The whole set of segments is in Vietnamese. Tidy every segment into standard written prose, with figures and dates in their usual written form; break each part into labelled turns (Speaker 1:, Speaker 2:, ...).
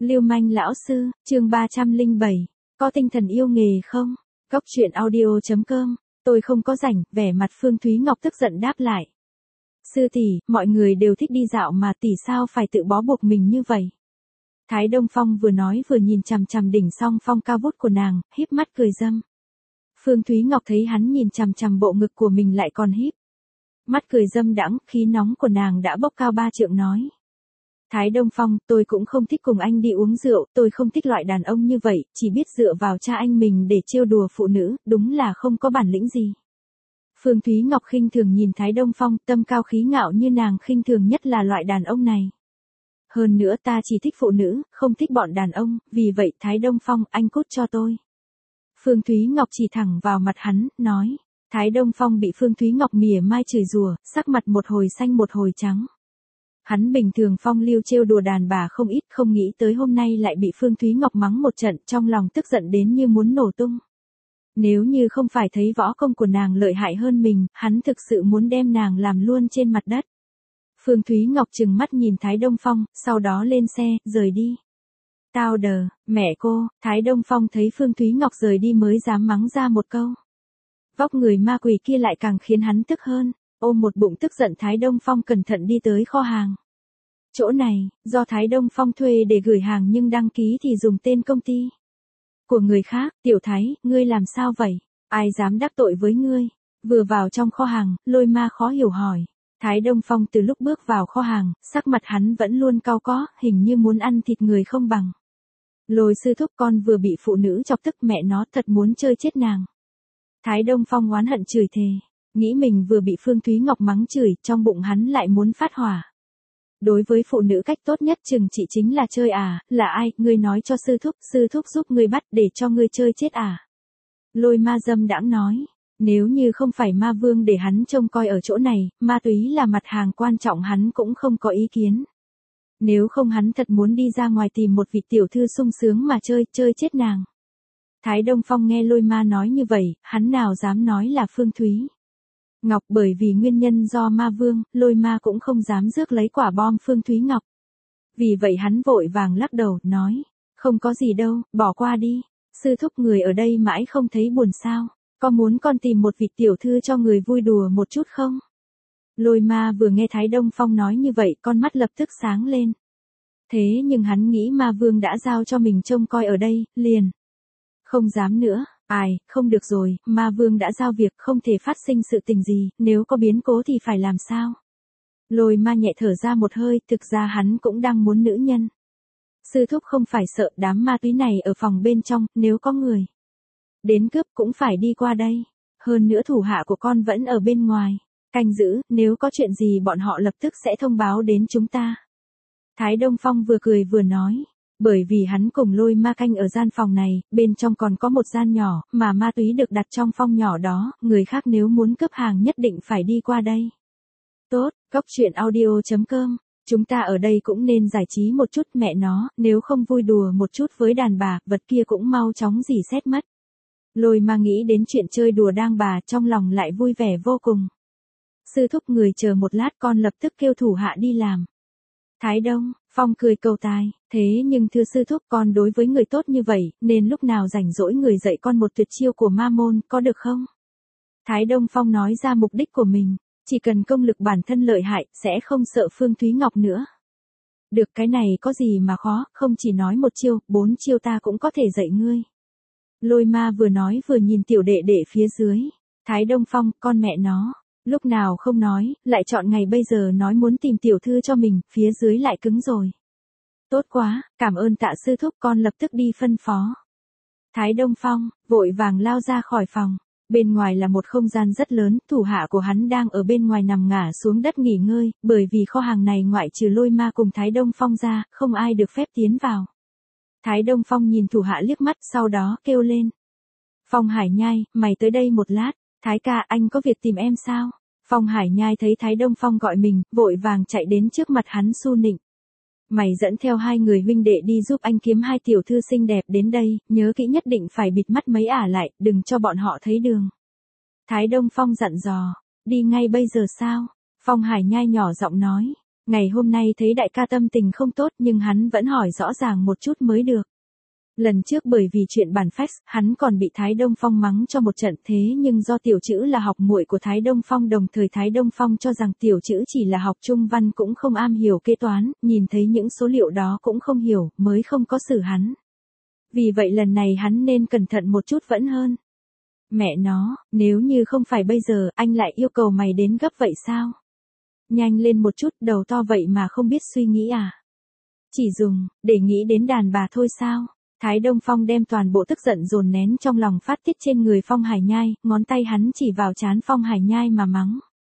Speaker 1: Lưu manh lão sư, chương 307. Có tinh thần yêu nghề không? Góc truyện audio.com. Tôi không có rảnh, vẻ mặt Phương Thúy Ngọc tức giận đáp lại. Sư tỷ, mọi người đều thích đi dạo mà tỷ sao phải tự bó buộc mình như vậy? Thái Đông Phong vừa nói vừa nhìn chằm chằm đỉnh song phong cao vút của nàng, híp mắt cười dâm. Phương Thúy Ngọc thấy hắn nhìn chằm chằm bộ ngực của mình lại còn híp mắt cười dâm đãng, khí nóng của nàng đã bốc cao 3 trượng nói. Thái Đông Phong, tôi cũng không thích cùng anh đi uống rượu, tôi không thích loại đàn ông như vậy, chỉ biết dựa vào cha anh mình để trêu đùa phụ nữ, đúng là không có bản lĩnh gì. Phương Thúy Ngọc khinh thường nhìn Thái Đông Phong, tâm cao khí ngạo như nàng khinh thường nhất là loại đàn ông này. Hơn nữa ta chỉ thích phụ nữ, không thích bọn đàn ông, vì vậy Thái Đông Phong, anh cút cho tôi. Phương Thúy Ngọc chỉ thẳng vào mặt hắn, nói. Thái Đông Phong bị Phương Thúy Ngọc mỉa mai chửi rủa, sắc mặt một hồi xanh một hồi trắng. Hắn bình thường phong lưu trêu đùa đàn bà không ít, không nghĩ tới hôm nay lại bị Phương Thúy Ngọc mắng một trận, trong lòng tức giận đến như muốn nổ tung. Nếu như không phải thấy võ công của nàng lợi hại hơn mình, hắn thực sự muốn đem nàng làm luôn trên mặt đất. Phương Thúy Ngọc trừng mắt nhìn Thái Đông Phong, sau đó lên xe, rời đi. Tao đờ, mẹ cô, Thái Đông Phong thấy Phương Thúy Ngọc rời đi mới dám mắng ra một câu. Vóc người ma quỷ kia lại càng khiến hắn tức hơn, ôm một bụng tức giận Thái Đông Phong cẩn thận đi tới kho hàng. Chỗ này, do Thái Đông Phong thuê để gửi hàng nhưng đăng ký thì dùng tên công ty của người khác. Tiểu Thái, ngươi làm sao vậy? Ai dám đắc tội với ngươi? Vừa vào trong kho hàng, Lôi Ma khó hiểu hỏi. Thái Đông Phong từ lúc bước vào kho hàng, sắc mặt hắn vẫn luôn cau có, hình như muốn ăn thịt người không bằng. Lôi sư thúc, con vừa bị phụ nữ chọc tức, mẹ nó thật muốn chơi chết nàng. Thái Đông Phong oán hận chửi thề, nghĩ mình vừa bị Phương Thúy Ngọc mắng chửi, trong bụng hắn lại muốn phát hỏa. Đối với phụ nữ cách tốt nhất trừng trị chính là chơi à, là ai, ngươi nói cho sư thúc giúp ngươi bắt để cho ngươi chơi chết à. Lôi Ma dâm đãng nói, nếu như không phải ma vương để hắn trông coi ở chỗ này, ma túy là mặt hàng quan trọng hắn cũng không có ý kiến. Nếu không hắn thật muốn đi ra ngoài tìm một vị tiểu thư sung sướng mà chơi chết nàng. Thái Đông Phong nghe Lôi Ma nói như vậy, hắn nào dám nói là Phương Thúy Ngọc, bởi vì nguyên nhân do ma vương, Lôi Ma cũng không dám rước lấy quả bom Phương Thúy Ngọc. Vì vậy hắn vội vàng lắc đầu, nói, không có gì đâu, bỏ qua đi, sư thúc người ở đây mãi không thấy buồn sao, có muốn con tìm một vị tiểu thư cho người vui đùa một chút không? Lôi Ma vừa nghe Thái Đông Phong nói như vậy, con mắt lập tức sáng lên. Thế nhưng hắn nghĩ ma vương đã giao cho mình trông coi ở đây, liền không dám nữa. Ai, không được rồi, ma vương đã giao việc, không thể phát sinh sự tình gì, nếu có biến cố thì phải làm sao? Lôi Ma nhẹ thở ra một hơi, thực ra hắn cũng đang muốn nữ nhân. Sư thúc không phải sợ đám ma túy này ở phòng bên trong, nếu có người đến cướp cũng phải đi qua đây. Hơn nữa thủ hạ của con vẫn ở bên ngoài, canh giữ, nếu có chuyện gì bọn họ lập tức sẽ thông báo đến chúng ta. Thái Đông Phong vừa cười vừa nói. Bởi vì hắn cùng Lôi Ma canh ở gian phòng này, bên trong còn có một gian nhỏ, mà ma túy được đặt trong phòng nhỏ đó, người khác nếu muốn cướp hàng nhất định phải đi qua đây. Tốt, góc truyện audio.com, chúng ta ở đây cũng nên giải trí một chút, mẹ nó, nếu không vui đùa một chút với đàn bà, vật kia cũng mau chóng rỉ sét mất. Lôi Ma nghĩ đến chuyện chơi đùa đang bà, trong lòng lại vui vẻ vô cùng. Sư thúc, người chờ một lát, con lập tức kêu thủ hạ đi làm. Thái Đông Phong cười cầu tài, thế nhưng thưa sư thúc, con đối với người tốt như vậy, nên lúc nào rảnh rỗi người dạy con một tuyệt chiêu của ma môn, có được không? Thái Đông Phong nói ra mục đích của mình, chỉ cần công lực bản thân lợi hại, sẽ không sợ Phương Thúy Ngọc nữa. Được, cái này có gì mà khó, không chỉ nói một chiêu, 4 chiêu ta cũng có thể dạy ngươi. Lôi Ma vừa nói vừa nhìn tiểu đệ đệ phía dưới. Thái Đông Phong, con mẹ nó. Lúc nào không nói, lại chọn ngày bây giờ nói muốn tìm tiểu thư cho mình, phía dưới lại cứng rồi. Tốt quá, cảm ơn tạ sư thúc, con lập tức đi phân phó. Thái Đông Phong, vội vàng lao ra khỏi phòng. Bên ngoài là một không gian rất lớn, thủ hạ của hắn đang ở bên ngoài nằm ngả xuống đất nghỉ ngơi, bởi vì kho hàng này ngoại trừ Lôi Ma cùng Thái Đông Phong ra, không ai được phép tiến vào. Thái Đông Phong nhìn thủ hạ liếc mắt, sau đó kêu lên. Phong Hải Nhai, mày tới đây một lát. Thái ca, anh có việc tìm em sao? Phong Hải Nhai thấy Thái Đông Phong gọi mình, vội vàng chạy đến trước mặt hắn su nịnh. Mày dẫn theo 2 người huynh đệ đi giúp anh kiếm 2 tiểu thư xinh đẹp đến đây, nhớ kỹ nhất định phải bịt mắt mấy ả lại, đừng cho bọn họ thấy đường. Thái Đông Phong dặn dò, đi ngay bây giờ sao? Phong Hải Nhai nhỏ giọng nói. Ngày hôm nay thấy đại ca tâm tình không tốt nhưng hắn vẫn hỏi rõ ràng một chút mới được. Lần trước bởi vì chuyện bản fax, hắn còn bị Thái Đông Phong mắng cho một trận thế nhưng do tiểu chữ là học muội của Thái Đông Phong đồng thời Thái Đông Phong cho rằng tiểu chữ chỉ là học trung văn cũng không am hiểu kế toán, nhìn thấy những số liệu đó cũng không hiểu, mới không có xử hắn. Vì vậy lần này hắn nên cẩn thận một chút vẫn hơn. Mẹ nó, nếu như không phải bây giờ, anh lại yêu cầu mày đến gấp vậy sao? Nhanh lên một chút, đầu to vậy mà không biết suy nghĩ à? Chỉ dùng, để nghĩ đến đàn bà thôi sao? Thái Đông Phong đem toàn bộ tức giận dồn nén trong lòng phát tiết trên người Phong Hải Nhai, ngón tay hắn chỉ vào trán Phong Hải Nhai mà mắng.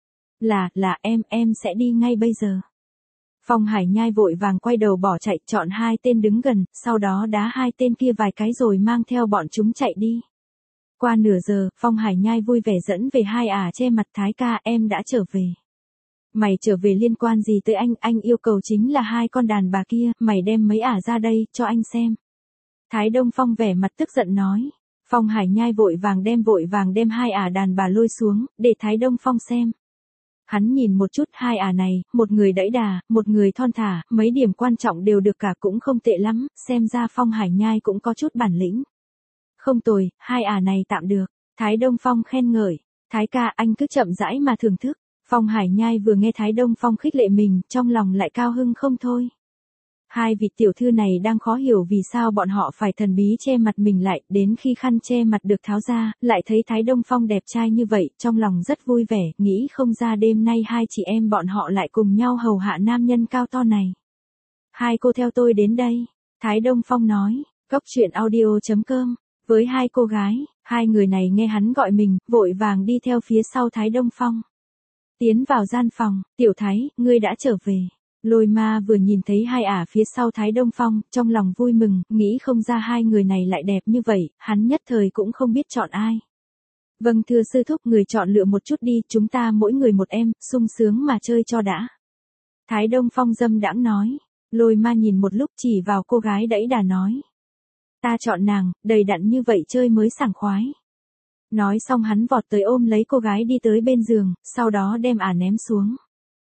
Speaker 1: Là em sẽ đi ngay bây giờ. Phong Hải Nhai vội vàng quay đầu bỏ chạy, chọn hai tên đứng gần, sau đó đá hai tên kia vài cái rồi mang theo bọn chúng chạy đi. Qua nửa giờ, Phong Hải Nhai vui vẻ dẫn về hai che mặt Thái ca, em đã trở về. Mày trở về liên quan gì tới anh yêu cầu chính là hai con đàn bà kia, mày đem mấy ra đây, cho anh xem. Thái Đông Phong vẻ mặt tức giận nói. Phong Hải Nhai vội vàng đem hai đàn bà lôi xuống, để Thái Đông Phong xem. Hắn nhìn một chút hai này, một người đẫy đà, một người thon thả, mấy điểm quan trọng đều được cả cũng không tệ lắm, xem ra Phong Hải Nhai cũng có chút bản lĩnh. Không tồi, hai này tạm được. Thái Đông Phong khen ngợi. Thái ca anh cứ chậm rãi mà thưởng thức. Phong Hải Nhai vừa nghe Thái Đông Phong khích lệ mình, trong lòng lại cao hưng không thôi. Hai vị tiểu thư này đang khó hiểu vì sao bọn họ phải thần bí che mặt mình lại, đến khi khăn che mặt được tháo ra, lại thấy Thái Đông Phong đẹp trai như vậy, trong lòng rất vui vẻ, nghĩ không ra đêm nay hai chị em bọn họ lại cùng nhau hầu hạ nam nhân cao to này. Hai cô theo tôi đến đây, Thái Đông Phong nói, Góc Truyện Audio.com, với hai cô gái, hai người này nghe hắn gọi mình, vội vàng đi theo phía sau Thái Đông Phong. Tiến vào gian phòng, tiểu Thái, ngươi đã trở về. Lôi Ma vừa nhìn thấy hai phía sau Thái Đông Phong, trong lòng vui mừng, nghĩ không ra hai người này lại đẹp như vậy, hắn nhất thời cũng không biết chọn ai. Vâng thưa sư thúc, người chọn lựa một chút đi, chúng ta mỗi người một em, sung sướng mà chơi cho đã. Thái Đông Phong dâm đãng nói. Lôi Ma nhìn một lúc chỉ vào cô gái đẫy đà nói. Ta chọn nàng, đầy đặn như vậy chơi mới sảng khoái. Nói xong hắn vọt tới ôm lấy cô gái đi tới bên giường, sau đó đem ném xuống.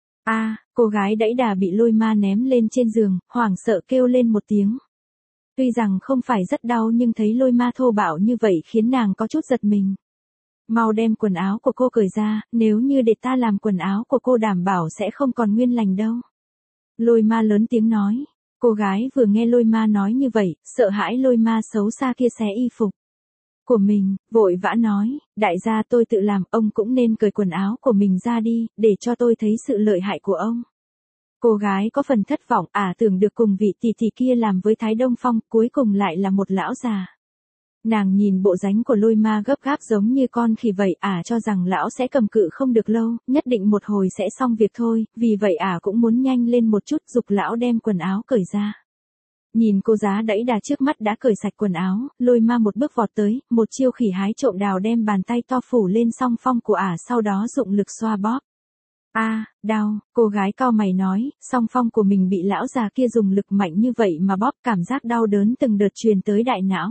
Speaker 1: Cô gái đẫy đà bị Lôi Ma ném lên trên giường, hoảng sợ kêu lên một tiếng. Tuy rằng không phải rất đau nhưng thấy Lôi Ma thô bạo như vậy khiến nàng có chút giật mình. Mau đem quần áo của cô cởi ra, nếu như để ta làm quần áo của cô đảm bảo sẽ không còn nguyên lành đâu. Lôi Ma lớn tiếng nói. Cô gái vừa nghe Lôi Ma nói như vậy, sợ hãi Lôi Ma xấu xa kia xé y phục của mình, vội vã nói, đại gia tôi tự làm, ông cũng nên cởi quần áo của mình ra đi, để cho tôi thấy sự lợi hại của ông. Cô gái có phần thất vọng, tưởng được cùng vị tỷ kia làm với Thái Đông Phong, cuối cùng lại là một lão già. Nàng nhìn bộ dáng của Lôi Ma gấp gáp giống như con khỉ vậy, cho rằng lão sẽ cầm cự không được lâu, nhất định một hồi sẽ xong việc thôi, vì vậy cũng muốn nhanh lên một chút, giục lão đem quần áo cởi ra. Nhìn cô giá đẫy đà trước mắt đã cởi sạch quần áo, Lôi Ma một bước vọt tới, một chiêu khỉ hái trộm đào đem bàn tay to phủ lên song phong của sau đó dụng lực xoa bóp. Đau, cô gái cau mày nói, song phong của mình bị lão già kia dùng lực mạnh như vậy mà bóp, cảm giác đau đớn từng đợt truyền tới đại não.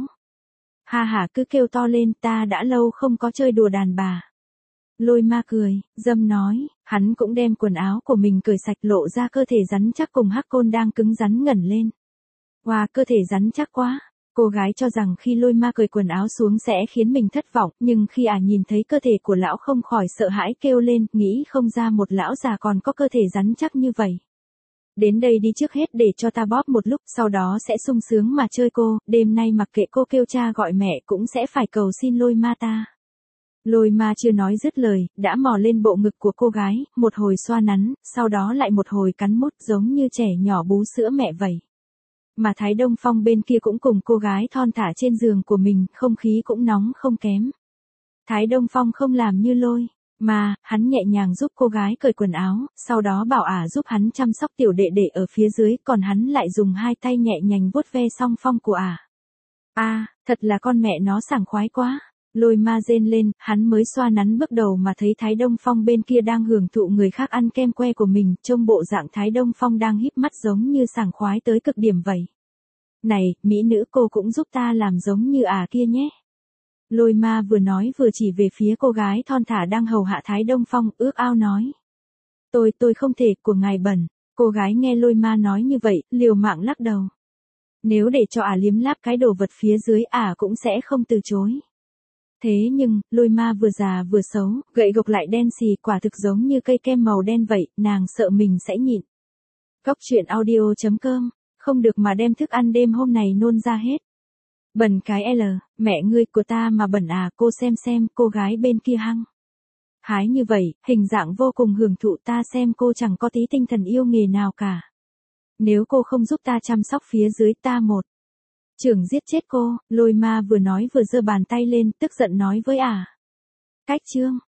Speaker 1: Cứ kêu to lên, ta đã lâu không có chơi đùa đàn bà. Lôi Ma cười, dâm nói, hắn cũng đem quần áo của mình cởi sạch lộ ra cơ thể rắn chắc cùng hắc côn đang cứng rắn ngẩn lên. Wow, cơ thể rắn chắc quá. Cô gái cho rằng khi Lôi Ma cởi quần áo xuống sẽ khiến mình thất vọng, nhưng khi nhìn thấy cơ thể của lão không khỏi sợ hãi kêu lên, nghĩ không ra một lão già còn có cơ thể rắn chắc như vậy. Đến đây đi trước hết để cho ta bóp một lúc, sau đó sẽ sung sướng mà chơi cô, đêm nay mặc kệ cô kêu cha gọi mẹ cũng sẽ phải cầu xin Lôi Ma ta. Lôi Ma chưa nói dứt lời, đã mò lên bộ ngực của cô gái, một hồi xoa nắn, sau đó lại một hồi cắn mút giống như trẻ nhỏ bú sữa mẹ vậy. Mà Thái Đông Phong bên kia cũng cùng cô gái thon thả trên giường của mình, không khí cũng nóng không kém. Thái Đông Phong không làm như Lôi Ma, hắn nhẹ nhàng giúp cô gái cởi quần áo, sau đó bảo giúp hắn chăm sóc tiểu đệ đệ ở phía dưới, còn hắn lại dùng hai tay nhẹ nhàng vuốt ve song phong của thật là con mẹ nó sảng khoái quá. Lôi Ma rên lên, hắn mới xoa nắn bước đầu mà thấy Thái Đông Phong bên kia đang hưởng thụ người khác ăn kem que của mình, trông bộ dạng Thái Đông Phong đang híp mắt giống như sảng khoái tới cực điểm vậy. Này, mỹ nữ cô cũng giúp ta làm giống như kia nhé. Lôi Ma vừa nói vừa chỉ về phía cô gái thon thả đang hầu hạ Thái Đông Phong, ước ao nói. Tôi không thể, của ngài bẩn. Cô gái nghe Lôi Ma nói như vậy, liều mạng lắc đầu. Nếu để cho liếm láp cái đồ vật phía dưới cũng sẽ không từ chối. Thế nhưng, Lôi Ma vừa già vừa xấu, gậy gộc lại đen xì, quả thực giống như cây kem màu đen vậy, nàng sợ mình sẽ nhịn. Cóc truyện audio.com, không được mà đem thức ăn đêm hôm này nôn ra hết. Bẩn cái L, mẹ ngươi của ta mà bẩn cô xem, cô gái bên kia hăng hái như vậy, hình dạng vô cùng hưởng thụ, ta xem cô chẳng có tí tinh thần yêu nghề nào cả. Nếu cô không giúp ta chăm sóc phía dưới ta một chưởng giết chết cô. Lôi Ma vừa nói vừa giơ bàn tay lên, tức giận nói với Cách Chương.